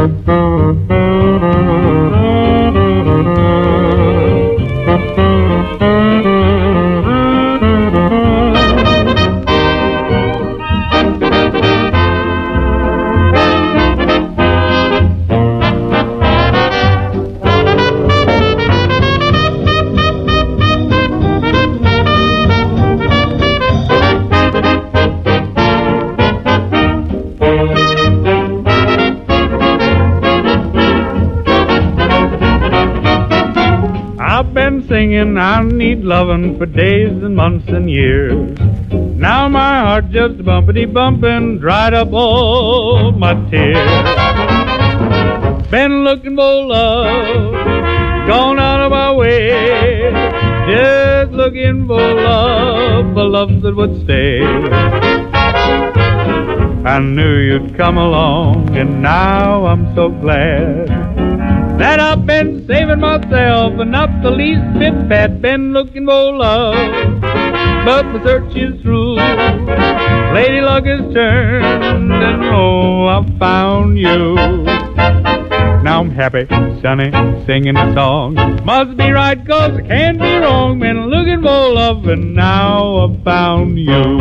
I've been singing, I need lovin' for days and months and years. Now my heart just bumpity-bumpin', dried up all my tears. Been looking for love, gone out of my way, just looking for love that would stay. I knew you'd come along, and now I'm so glad that I've been saving myself and not the least bit bad. Been looking for love, but my search is through. Lady luck has turned, and oh, I found you. Now I'm happy, sunny, singing a song. Must be right, 'cause I can't be wrong. Been looking for love, and now I found you.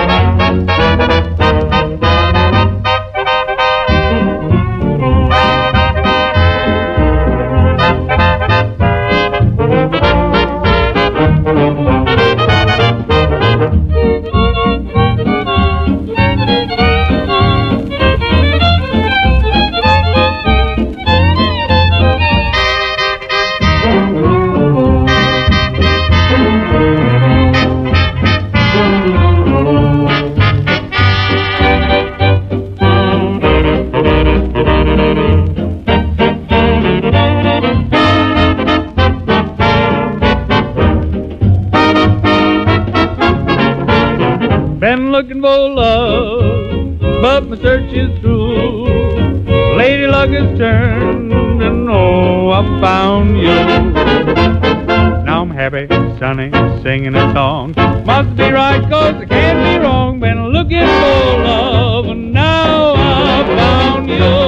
Been looking for love, but my search is through. Lady luck has turned, and oh, I found you. Now I'm happy, sunny, singing a song. Must be right, 'cause I can't be wrong. Been looking for love, and now I found you.